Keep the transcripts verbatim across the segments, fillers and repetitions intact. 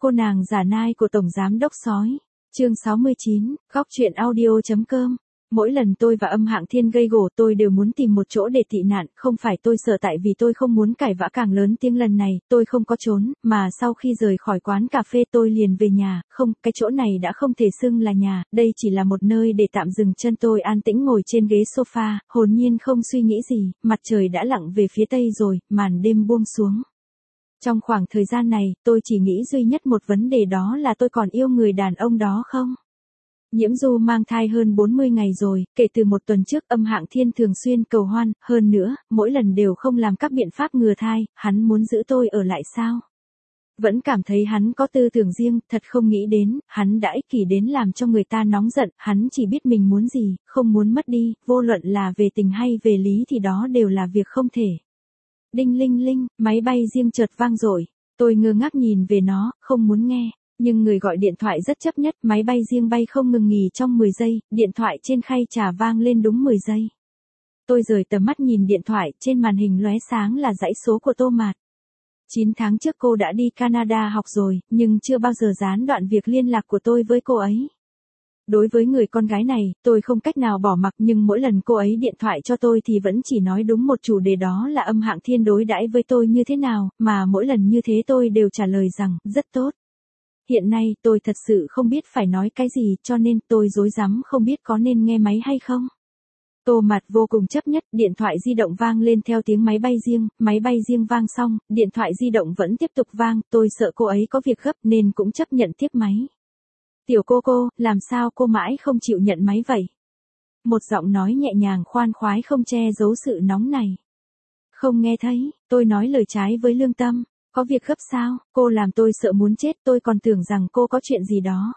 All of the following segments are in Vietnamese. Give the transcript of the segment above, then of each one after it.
Cô nàng giả nai của Tổng Giám Đốc Sói. Chương sáu mươi chín, góc truyện audio.com. Mỗi lần tôi và Âm Hạng Thiên gây gổ tôi đều muốn tìm một chỗ để tị nạn, không phải tôi sợ tại vì tôi không muốn cãi vã càng lớn tiếng lần này, tôi không có trốn, mà sau khi rời khỏi quán cà phê tôi liền về nhà, không, cái chỗ này đã không thể xưng là nhà, đây chỉ là một nơi để tạm dừng chân. Tôi an tĩnh ngồi trên ghế sofa, hồn nhiên không suy nghĩ gì, mặt trời đã lặn về phía tây rồi, màn đêm buông xuống. Trong khoảng thời gian này, tôi chỉ nghĩ duy nhất một vấn đề, đó là tôi còn yêu người đàn ông đó không? Nhiễm Du mang thai hơn bốn mươi ngày rồi, kể từ một tuần trước Âm Hạng Thiên thường xuyên cầu hoan, hơn nữa, mỗi lần đều không làm các biện pháp ngừa thai, hắn muốn giữ tôi ở lại sao? Vẫn cảm thấy hắn có tư tưởng riêng, thật không nghĩ đến, hắn đã ích kỷ đến làm cho người ta nóng giận, hắn chỉ biết mình muốn gì, không muốn mất đi, vô luận là về tình hay về lý thì đó đều là việc không thể. Đinh linh linh, máy bay riêng chợt vang dội, tôi ngơ ngác nhìn về nó, không muốn nghe. Nhưng người gọi điện thoại rất chấp nhất, máy bay riêng bay không ngừng nghỉ trong mười giây, điện thoại trên khay trà vang lên đúng mười giây. Tôi rời tầm mắt nhìn điện thoại, trên màn hình lóe sáng là dãy số của Tô Mạt. chín tháng trước cô đã đi Canada học rồi, nhưng chưa bao giờ gián đoạn việc liên lạc của tôi với cô ấy. Đối với người con gái này, tôi không cách nào bỏ mặc, nhưng mỗi lần cô ấy điện thoại cho tôi thì vẫn chỉ nói đúng một chủ đề, đó là Âm Hạng Thiên đối đãi với tôi như thế nào, mà mỗi lần như thế tôi đều trả lời rằng, rất tốt. Hiện nay tôi thật sự không biết phải nói cái gì, cho nên tôi rối rắm không biết có nên nghe máy hay không. Tô Mạt vô cùng chấp nhất, điện thoại di động vang lên theo tiếng máy bay riêng, máy bay riêng vang xong, điện thoại di động vẫn tiếp tục vang, tôi sợ cô ấy có việc gấp nên cũng chấp nhận tiếp máy. Tiểu cô cô, làm sao cô mãi không chịu nhận máy vậy? Một giọng nói nhẹ nhàng khoan khoái không che giấu sự nóng này. Không nghe thấy, tôi nói lời trái với lương tâm. Có việc gấp sao? Cô làm tôi sợ muốn chết, tôi còn tưởng rằng cô có chuyện gì đó.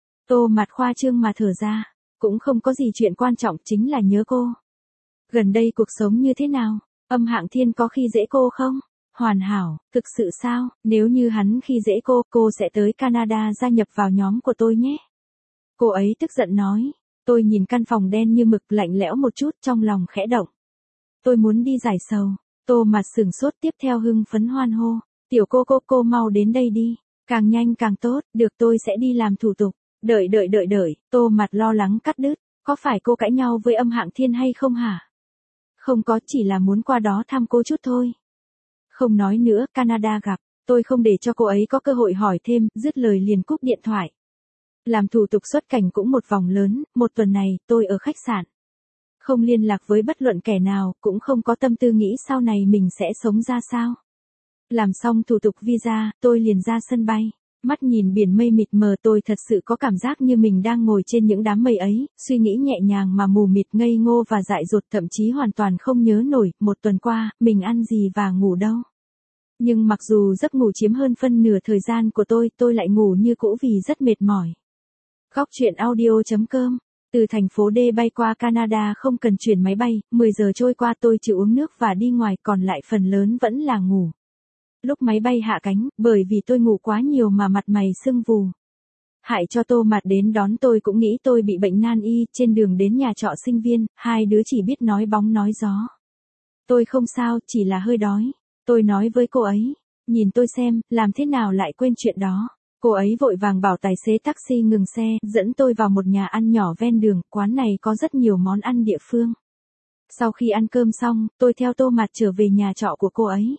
Tô Mạt khoa trương mà thở ra, cũng không có gì chuyện quan trọng, chính là nhớ cô. Gần đây cuộc sống như thế nào? Âm Hạng Thiên có khi dễ cô không? Hoàn hảo, thực sự sao? Nếu như hắn khi dễ cô, cô sẽ tới Canada gia nhập vào nhóm của tôi nhé. Cô ấy tức giận nói. Tôi nhìn căn phòng đen như mực lạnh lẽo một chút, trong lòng khẽ động. Tôi muốn đi giải sầu. Tô Mạt sửng sốt, tiếp theo hưng phấn hoan hô. Tiểu cô cô cô mau đến đây đi, càng nhanh càng tốt, được tôi sẽ đi làm thủ tục. Đợi đợi đợi đợi, Tô Mạt lo lắng cắt đứt, có phải cô cãi nhau với Âm Hạng Thiên hay không hả? Không có, chỉ là muốn qua đó thăm cô chút thôi. Không nói nữa, Canada gặp, tôi không để cho cô ấy có cơ hội hỏi thêm, dứt lời liền cúp điện thoại. Làm thủ tục xuất cảnh cũng một vòng lớn, một tuần này, tôi ở khách sạn. Không liên lạc với bất luận kẻ nào, cũng không có tâm tư nghĩ sau này mình sẽ sống ra sao. Làm xong thủ tục visa, tôi liền ra sân bay. Mắt nhìn biển mây mịt mờ, tôi thật sự có cảm giác như mình đang ngồi trên những đám mây ấy, suy nghĩ nhẹ nhàng mà mù mịt, ngây ngô và dại dột, thậm chí hoàn toàn không nhớ nổi, một tuần qua, mình ăn gì và ngủ đâu. Nhưng mặc dù giấc ngủ chiếm hơn phân nửa thời gian của tôi, tôi lại ngủ như cũ vì rất mệt mỏi. Góc truyện audio.com. Từ thành phố D bay qua Canada không cần chuyển máy bay, mười giờ trôi qua tôi chỉ uống nước và đi ngoài, còn lại phần lớn vẫn là ngủ. Lúc máy bay hạ cánh, bởi vì tôi ngủ quá nhiều mà mặt mày sưng vù. Hại cho Tô Mạt đến đón tôi cũng nghĩ tôi bị bệnh nan y, trên đường đến nhà trọ sinh viên, hai đứa chỉ biết nói bóng nói gió. Tôi không sao, chỉ là hơi đói. Tôi nói với cô ấy, nhìn tôi xem, làm thế nào lại quên chuyện đó. Cô ấy vội vàng bảo tài xế taxi ngừng xe, dẫn tôi vào một nhà ăn nhỏ ven đường, quán này có rất nhiều món ăn địa phương. Sau khi ăn cơm xong, tôi theo Tô Mạt trở về nhà trọ của cô ấy.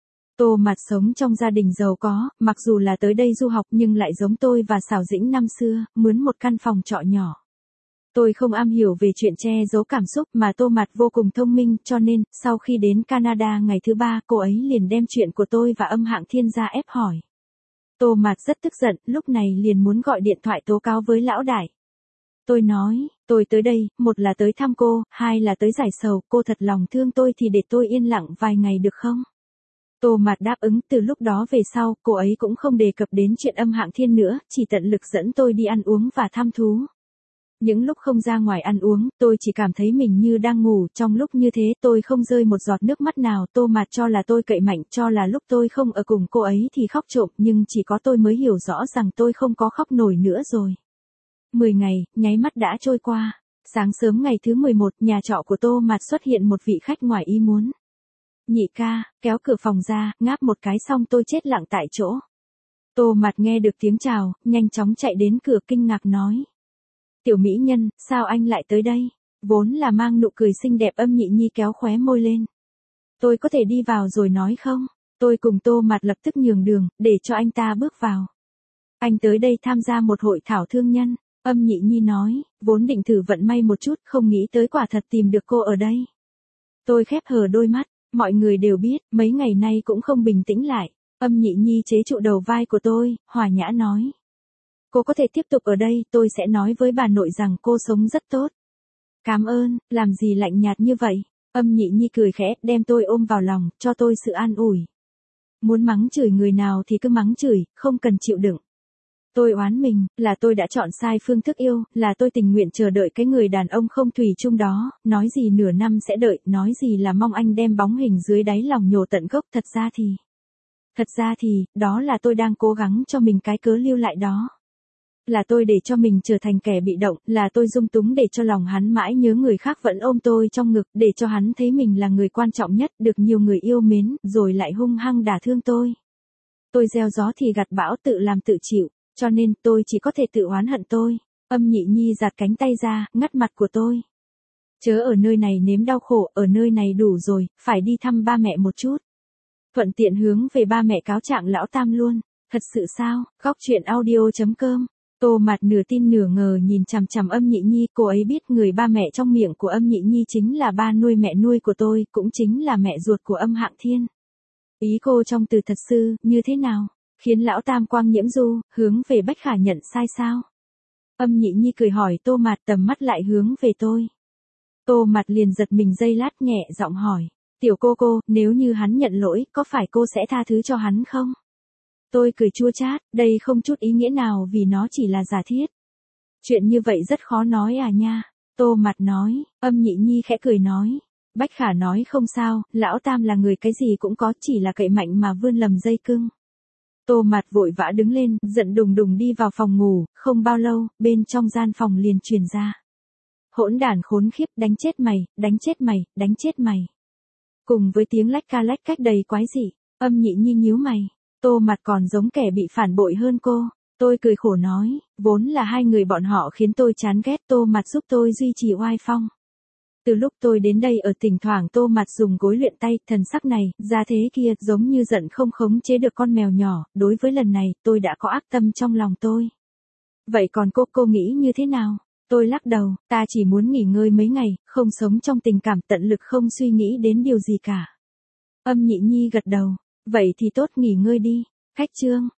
Tô Mạt sống trong gia đình giàu có, mặc dù là tới đây du học nhưng lại giống tôi và Sảo Dĩnh năm xưa, mướn một căn phòng trọ nhỏ. Tôi không am hiểu về chuyện che giấu cảm xúc mà Tô Mạt vô cùng thông minh, cho nên, sau khi đến Canada ngày thứ ba, cô ấy liền đem chuyện của tôi và Âm Hạng Thiên ra ép hỏi. Tô Mạt rất tức giận, lúc này liền muốn gọi điện thoại tố cáo với lão đại. Tôi nói, tôi tới đây, một là tới thăm cô, hai là tới giải sầu, cô thật lòng thương tôi thì để tôi yên lặng vài ngày được không? Tô Mạt đáp ứng, từ lúc đó về sau, cô ấy cũng không đề cập đến chuyện Âm Hạng Thiên nữa, chỉ tận lực dẫn tôi đi ăn uống và thăm thú. Những lúc không ra ngoài ăn uống, tôi chỉ cảm thấy mình như đang ngủ, trong lúc như thế tôi không rơi một giọt nước mắt nào. Tô Mạt cho là tôi cậy mạnh, cho là lúc tôi không ở cùng cô ấy thì khóc trộm, nhưng chỉ có tôi mới hiểu rõ rằng tôi không có khóc nổi nữa rồi. Mười ngày, nháy mắt đã trôi qua. Sáng sớm ngày thứ mười một, nhà trọ của Tô Mạt xuất hiện một vị khách ngoài ý muốn. Nhị ca, kéo cửa phòng ra, ngáp một cái xong tôi chết lặng tại chỗ. Tô Mạt nghe được tiếng chào, nhanh chóng chạy đến cửa kinh ngạc nói. Tiểu mỹ nhân, sao anh lại tới đây? Vốn là mang nụ cười xinh đẹp Âm Nhị Nhi kéo khóe môi lên. Tôi có thể đi vào rồi nói không? Tôi cùng Tô Mạt lập tức nhường đường, để cho anh ta bước vào. Anh tới đây tham gia một hội thảo thương nhân. Âm Nhị Nhi nói, vốn định thử vận may một chút, không nghĩ tới quả thật tìm được cô ở đây. Tôi khép hờ đôi mắt, mọi người đều biết, mấy ngày nay cũng không bình tĩnh lại. Âm Nhị Nhi chế trụ đầu vai của tôi, hòa nhã nói. Cô có thể tiếp tục ở đây, tôi sẽ nói với bà nội rằng cô sống rất tốt. Cảm ơn, làm gì lạnh nhạt như vậy? Âm Nhị Nhi cười khẽ, đem tôi ôm vào lòng, cho tôi sự an ủi. Muốn mắng chửi người nào thì cứ mắng chửi, không cần chịu đựng. Tôi oán mình, là tôi đã chọn sai phương thức yêu, là tôi tình nguyện chờ đợi cái người đàn ông không thủy chung đó, nói gì nửa năm sẽ đợi, nói gì là mong anh đem bóng hình dưới đáy lòng nhổ tận gốc, thật ra thì... Thật ra thì, đó là tôi đang cố gắng cho mình cái cớ lưu lại đó. Là tôi để cho mình trở thành kẻ bị động, là tôi dung túng để cho lòng hắn mãi nhớ người khác vẫn ôm tôi trong ngực, để cho hắn thấy mình là người quan trọng nhất, được nhiều người yêu mến, rồi lại hung hăng đả thương tôi. Tôi gieo gió thì gặt bão, tự làm tự chịu, cho nên tôi chỉ có thể tự oán hận tôi. Âm Nhị Nhi giạt cánh tay ra, ngắt mặt của tôi. Chớ ở nơi này nếm đau khổ, ở nơi này đủ rồi, phải đi thăm ba mẹ một chút. Thuận tiện hướng về ba mẹ cáo trạng lão Tam luôn. Thật sự sao? Góc truyện audio chấm com. Tô Mạt nửa tin nửa ngờ nhìn chằm chằm Âm Nhị Nhi, cô ấy biết người ba mẹ trong miệng của Âm Nhị Nhi chính là ba nuôi mẹ nuôi của tôi, cũng chính là mẹ ruột của Âm Hạng Thiên. Ý cô trong từ thật sự, như thế nào? Khiến lão Tam quang nhiễm du, hướng về Bách Khả nhận sai sao? Âm Nhị Nhi cười hỏi Tô Mạt, tầm mắt lại hướng về tôi. Tô Mạt liền giật mình giây lát, nhẹ giọng hỏi. Tiểu cô cô, nếu như hắn nhận lỗi, có phải cô sẽ tha thứ cho hắn không? Tôi cười chua chát, đây không chút ý nghĩa nào vì nó chỉ là giả thiết. Chuyện như vậy rất khó nói à nha. Tô Mạt nói, Âm Nhị Nhi khẽ cười nói. Bách Khả nói không sao, lão Tam là người cái gì cũng có, chỉ là cậy mạnh mà vươn lầm dây cưng. Tô Mạt vội vã đứng lên, giận đùng đùng đi vào phòng ngủ, không bao lâu, bên trong gian phòng liền truyền ra. Hỗn đản khốn khiếp, đánh chết mày, đánh chết mày, đánh chết mày. Cùng với tiếng lách ca lách cách đầy quái dị, Âm Nhị Nhi nhíu mày. Tô Mạt còn giống kẻ bị phản bội hơn cô. Tôi cười khổ nói, vốn là hai người bọn họ khiến tôi chán ghét, Tô Mạt giúp tôi duy trì oai phong. Từ lúc tôi đến đây ở thỉnh thoảng Tô Mạt dùng gối luyện tay, thần sắc này, ra thế kia, giống như giận không khống chế được con mèo nhỏ, đối với lần này, tôi đã có ác tâm trong lòng tôi. Vậy còn cô, cô nghĩ như thế nào? Tôi lắc đầu, ta chỉ muốn nghỉ ngơi mấy ngày, không sống trong tình cảm, tận lực không suy nghĩ đến điều gì cả. Âm Nhị Nhi gật đầu, vậy thì tốt, nghỉ ngơi đi. Cách chương